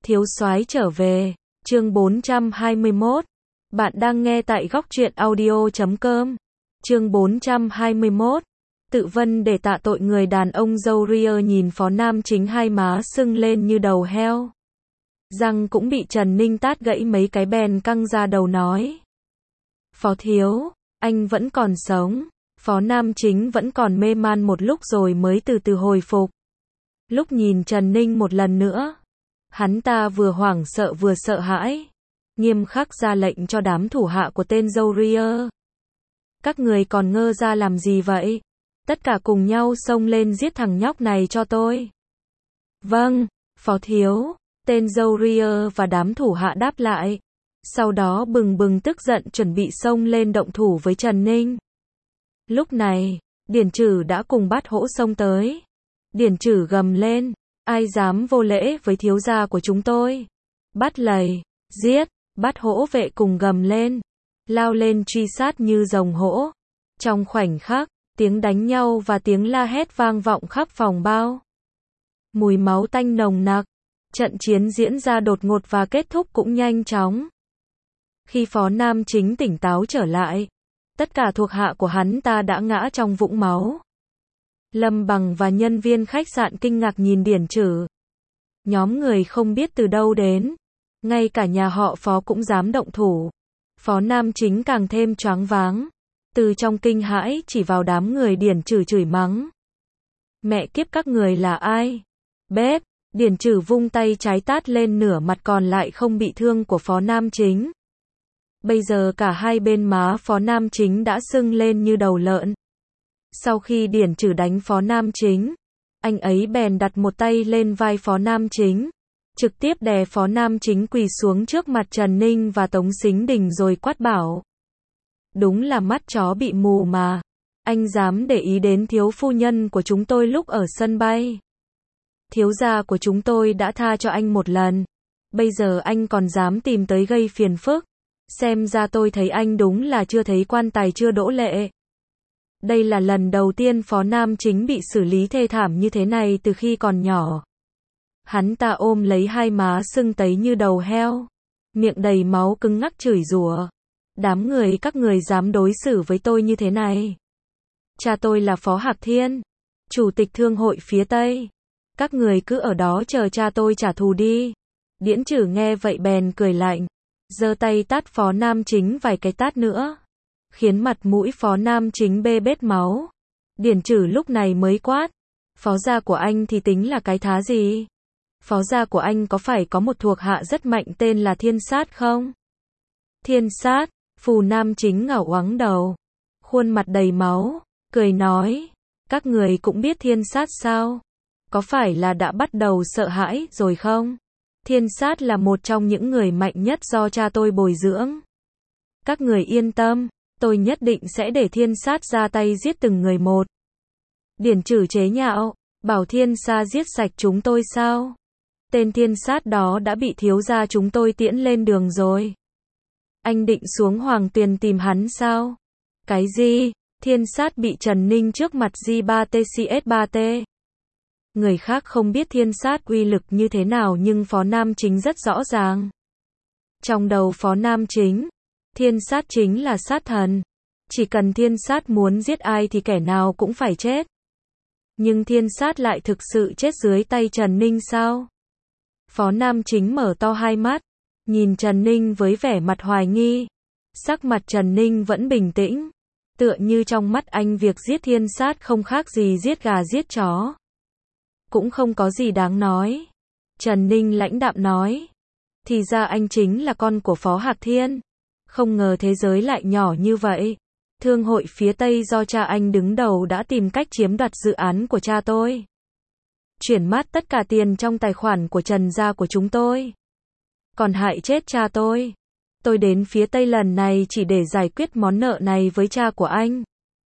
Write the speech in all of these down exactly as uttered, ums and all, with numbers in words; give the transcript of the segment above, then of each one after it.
Thiếu soái trở về, chương bốn trăm hai mươi mốt. Bạn đang nghe tại góc truyện audio chấm com. Chương bốn trăm hai mươi mốt. Tự vân để tạ tội. Người đàn ông râu ria nhìn Phó Nam Chính hai má sưng lên như đầu heo. Răng cũng bị Trần Ninh tát gãy mấy cái, bèn căng ra đầu nói: Phó thiếu, anh vẫn còn sống. Phó Nam Chính vẫn còn mê man một lúc rồi mới từ từ hồi phục. Lúc nhìn Trần Ninh một lần nữa, hắn ta vừa hoảng sợ vừa sợ hãi, nghiêm khắc ra lệnh cho đám thủ hạ của tên râu ria: các người còn ngơ ra làm gì vậy? Tất cả cùng nhau xông lên giết thằng nhóc này cho tôi. Vâng, Phó thiếu. Tên râu ria và đám thủ hạ đáp lại. Sau đó bừng bừng tức giận chuẩn bị xông lên động thủ với Trần Ninh. Lúc này, Điển Trử đã cùng Bát Hỗ xông tới. Điển Trử gầm lên: ai dám vô lễ với thiếu gia của chúng tôi? Bắt lầy, giết! Bát Hỗ vệ cùng gầm lên, lao lên truy sát như rồng hổ. Trong khoảnh khắc, tiếng đánh nhau và tiếng la hét vang vọng khắp phòng bao. Mùi máu tanh nồng nặc. Trận chiến diễn ra đột ngột và kết thúc cũng nhanh chóng. Khi Phó Nam Chính tỉnh táo trở lại, tất cả thuộc hạ của hắn ta đã ngã trong vũng máu. Lâm Bằng và nhân viên khách sạn kinh ngạc nhìn Điển Trử. Nhóm người không biết từ đâu đến, ngay cả nhà họ Phó cũng dám động thủ. Phó Nam Chính càng thêm choáng váng, từ trong kinh hãi chỉ vào đám người Điển Trử chửi mắng: mẹ kiếp, các người là ai? Bếp! Điển Trử vung tay trái tát lên nửa mặt còn lại không bị thương của Phó Nam Chính. Bây giờ cả hai bên má Phó Nam Chính đã sưng lên như đầu lợn. Sau khi Điển Trử đánh Phó Nam Chính, anh ấy bèn đặt một tay lên vai Phó Nam Chính, trực tiếp đè Phó Nam Chính quỳ xuống trước mặt Trần Ninh và Tống Sính Đình rồi quát bảo: đúng là mắt chó bị mù mà, anh dám để ý đến thiếu phu nhân của chúng tôi lúc ở sân bay. Thiếu gia của chúng tôi đã tha cho anh một lần, bây giờ anh còn dám tìm tới gây phiền phức. Xem ra tôi thấy anh đúng là chưa thấy quan tài chưa đỗ lệ. Đây là lần đầu tiên Phó Nam Chính bị xử lý thê thảm như thế này từ khi còn nhỏ. Hắn ta ôm lấy hai má sưng tấy như đầu heo, miệng đầy máu cứng ngắc chửi rủa: đám người các người dám đối xử với tôi như thế này? Cha tôi là Phó Hạc Thiên, chủ tịch thương hội phía Tây. Các người cứ ở đó chờ cha tôi trả thù đi. Điển Trử nghe vậy bèn cười lạnh, giơ tay tát Phó Nam Chính vài cái tát nữa, khiến mặt mũi Phó Nam Chính bê bết máu. Điển Trử lúc này mới quát: phó gia của anh thì tính là cái thá gì? Phó gia của anh có phải có một thuộc hạ rất mạnh tên là Thiên Sát không? Thiên Sát? Phù Nam Chính ngẩng oắng đầu, khuôn mặt đầy máu, cười nói: các người cũng biết Thiên Sát sao? Có phải là đã bắt đầu sợ hãi rồi không? Thiên Sát là một trong những người mạnh nhất do cha tôi bồi dưỡng. Các người yên tâm, tôi nhất định sẽ để Thiên Sát ra tay giết từng người một. Điển Trử chế nhạo: bảo Thiên Sa giết sạch chúng tôi sao? Tên Thiên Sát đó đã bị thiếu gia chúng tôi tiễn lên đường rồi. Anh định xuống Hoàng Tuyền tìm hắn sao? Cái gì? Thiên Sát bị Trần Ninh trước mặt G ba T C S ba T. Người khác không biết Thiên Sát uy lực như thế nào nhưng Phó Nam Chính rất rõ ràng. Trong đầu Phó Nam Chính, Thiên Sát chính là sát thần. Chỉ cần Thiên Sát muốn giết ai thì kẻ nào cũng phải chết. Nhưng Thiên Sát lại thực sự chết dưới tay Trần Ninh sao? Phó Nam Chính mở to hai mắt, nhìn Trần Ninh với vẻ mặt hoài nghi. Sắc mặt Trần Ninh vẫn bình tĩnh, tựa như trong mắt anh việc giết Thiên Sát không khác gì giết gà giết chó, cũng không có gì đáng nói. Trần Ninh lãnh đạm nói: thì ra anh chính là con của Phó Hạc Thiên. Không ngờ thế giới lại nhỏ như vậy. Thương hội phía Tây do cha anh đứng đầu đã tìm cách chiếm đoạt dự án của cha tôi, chuyển mát tất cả tiền trong tài khoản của Trần gia của chúng tôi, còn hại chết cha tôi. Tôi đến phía Tây lần này chỉ để giải quyết món nợ này với cha của anh.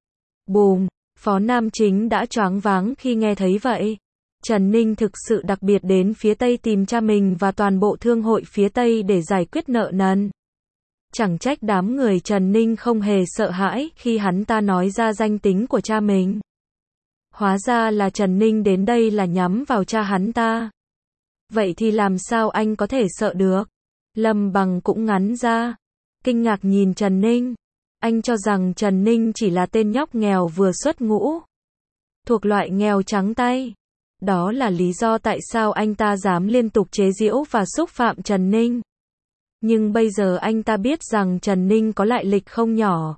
Bùm! Phó Nam Chính đã choáng váng khi nghe thấy vậy. Trần Ninh thực sự đặc biệt đến phía Tây tìm cha mình và toàn bộ thương hội phía Tây để giải quyết nợ nần. Chẳng trách đám người Trần Ninh không hề sợ hãi khi hắn ta nói ra danh tính của cha mình. Hóa ra là Trần Ninh đến đây là nhắm vào cha hắn ta. Vậy thì làm sao anh có thể sợ được? Lâm Bằng cũng ngắn ra, kinh ngạc nhìn Trần Ninh. Anh cho rằng Trần Ninh chỉ là tên nhóc nghèo vừa xuất ngũ, thuộc loại nghèo trắng tay. Đó là lý do tại sao anh ta dám liên tục chế giễu và xúc phạm Trần Ninh. Nhưng bây giờ anh ta biết rằng Trần Ninh có lại lịch không nhỏ.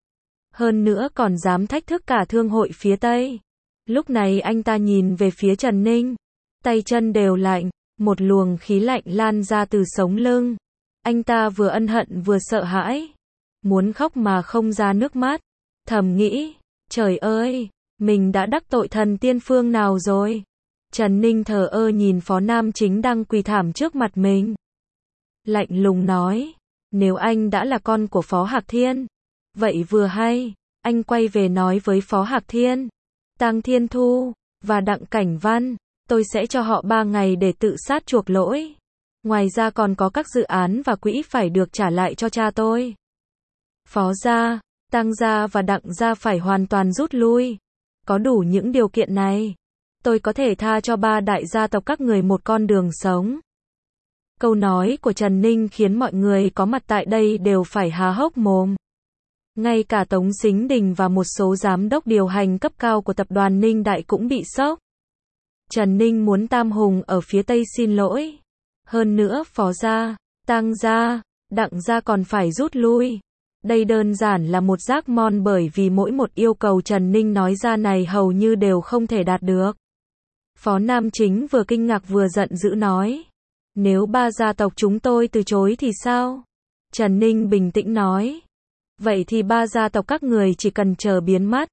Hơn nữa còn dám thách thức cả thương hội phía Tây. Lúc này anh ta nhìn về phía Trần Ninh, tay chân đều lạnh, một luồng khí lạnh lan ra từ sống lưng. Anh ta vừa ân hận vừa sợ hãi, muốn khóc mà không ra nước mắt, thầm nghĩ, trời ơi, mình đã đắc tội thần tiên phương nào rồi. Trần Ninh thờ ơ nhìn Phó Nam Chính đang quỳ thảm trước mặt mình. Lạnh lùng nói, nếu anh đã là con của Phó Hạc Thiên, vậy vừa hay, anh quay về nói với Phó Hạc Thiên, Tang Thiên Thu, và Đặng Cảnh Văn, tôi sẽ cho họ ba ngày để tự sát chuộc lỗi. Ngoài ra còn có các dự án và quỹ phải được trả lại cho cha tôi. Phó gia, Tang gia và Đặng gia phải hoàn toàn rút lui. Có đủ những điều kiện này, tôi có thể tha cho ba đại gia tộc các người một con đường sống. Câu nói của Trần Ninh khiến mọi người có mặt tại đây đều phải há hốc mồm. Ngay cả Tống Sính Đình và một số giám đốc điều hành cấp cao của tập đoàn Ninh Đại cũng bị sốc. Trần Ninh muốn Tam Hùng ở phía Tây xin lỗi. Hơn nữa Phó gia, Tang gia, Đặng gia còn phải rút lui. Đây đơn giản là một rác mon bởi vì mỗi một yêu cầu Trần Ninh nói ra này hầu như đều không thể đạt được. Phó Nam Chính vừa kinh ngạc vừa giận dữ nói. Nếu ba gia tộc chúng tôi từ chối thì sao? Trần Ninh bình tĩnh nói. Vậy thì ba gia tộc các người chỉ cần chờ biến mất.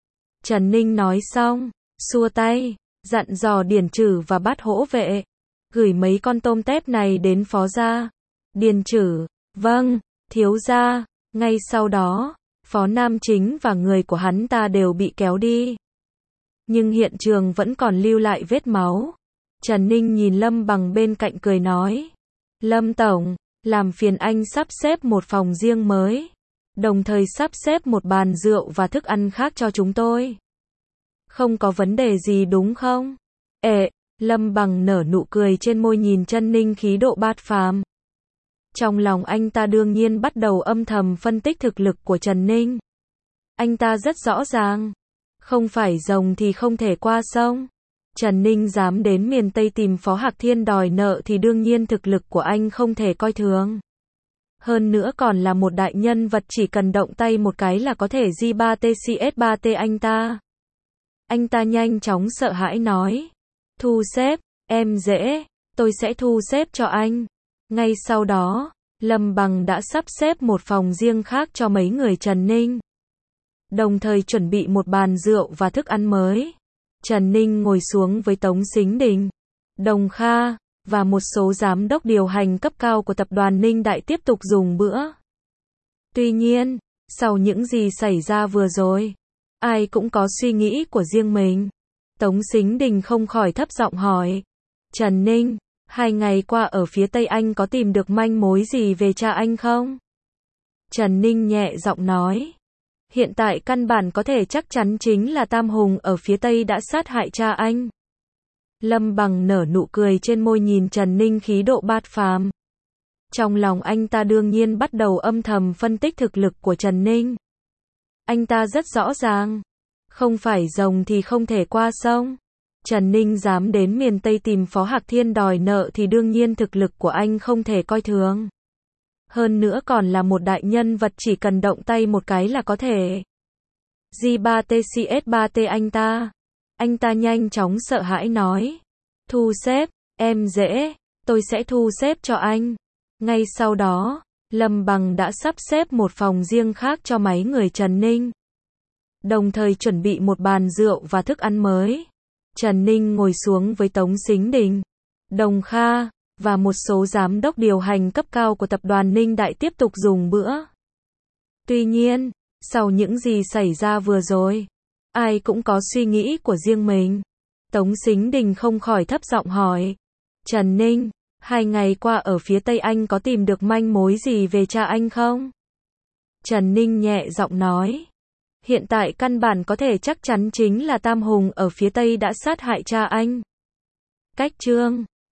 Trần Ninh nói xong, xua tay, dặn dò Điền Trử và Bát Hỗ Vệ. Gửi mấy con tôm tép này đến Phó gia. Điền Trử, vâng, thiếu gia. Ngay sau đó, Phó Nam Chính và người của hắn ta đều bị kéo đi. Nhưng hiện trường vẫn còn lưu lại vết máu. Trần Ninh nhìn Lâm Bằng bên cạnh cười nói. Lâm Tổng, làm phiền anh sắp xếp một phòng riêng mới. Đồng thời sắp xếp một bàn rượu và thức ăn khác cho chúng tôi. Không có vấn đề gì đúng không? Ệ, Lâm Bằng nở nụ cười trên môi nhìn Trần Ninh khí độ bát phàm. Trong lòng anh ta đương nhiên bắt đầu âm thầm phân tích thực lực của Trần Ninh. Anh ta rất rõ ràng. Không phải rồng thì không thể qua sông. Trần Ninh dám đến miền Tây tìm Phó Hạc Thiên đòi nợ thì đương nhiên thực lực của anh không thể coi thường. Hơn nữa còn là một đại nhân vật chỉ cần động tay một cái là có thể G ba T C S ba T anh ta. Anh ta nhanh chóng sợ hãi nói. Thu xếp, em dễ, tôi sẽ thu xếp cho anh. Ngay sau đó, Lâm Bằng đã sắp xếp một phòng riêng khác cho mấy người Trần Ninh. Đồng thời chuẩn bị một bàn rượu và thức ăn mới. Trần Ninh ngồi xuống với Tống Sính Đình, Đồng Kha, và một số giám đốc điều hành cấp cao của tập đoàn Ninh Đại tiếp tục dùng bữa. Tuy nhiên, sau những gì xảy ra vừa rồi, ai cũng có suy nghĩ của riêng mình. Tống Sính Đình không khỏi thấp giọng hỏi. Trần Ninh, hai ngày qua ở phía Tây anh có tìm được manh mối gì về cha anh không? Trần Ninh nhẹ giọng nói. Hiện tại căn bản có thể chắc chắn chính là Tam Hùng ở phía Tây đã sát hại cha anh. Lâm Bằng nở nụ cười trên môi nhìn Trần Ninh khí độ bát phàm. Trong lòng anh ta đương nhiên bắt đầu âm thầm phân tích thực lực của Trần Ninh. Anh ta rất rõ ràng. Không phải rồng thì không thể qua sông. Trần Ninh dám đến miền Tây tìm Phó Hạc Thiên đòi nợ thì đương nhiên thực lực của anh không thể coi thường. Hơn nữa còn là một đại nhân vật chỉ cần động tay một cái là có thể G ba T C S ba T anh ta. Anh ta nhanh chóng sợ hãi nói. Thu xếp, em dễ, tôi sẽ thu xếp cho anh. Ngay sau đó, Lâm Bằng đã sắp xếp một phòng riêng khác cho mấy người Trần Ninh. Đồng thời chuẩn bị một bàn rượu và thức ăn mới. Trần Ninh ngồi xuống với Tống Sính Đình, Đồng Kha, và một số giám đốc điều hành cấp cao của tập đoàn Ninh Đại tiếp tục dùng bữa. Tuy nhiên, sau những gì xảy ra vừa rồi, ai cũng có suy nghĩ của riêng mình. Tống Sính Đình không khỏi thấp giọng hỏi. Trần Ninh, hai ngày qua ở phía Tây anh có tìm được manh mối gì về cha anh không? Trần Ninh nhẹ giọng nói. Hiện tại căn bản có thể chắc chắn chính là Tam Hùng ở phía Tây đã sát hại cha anh. Cách chương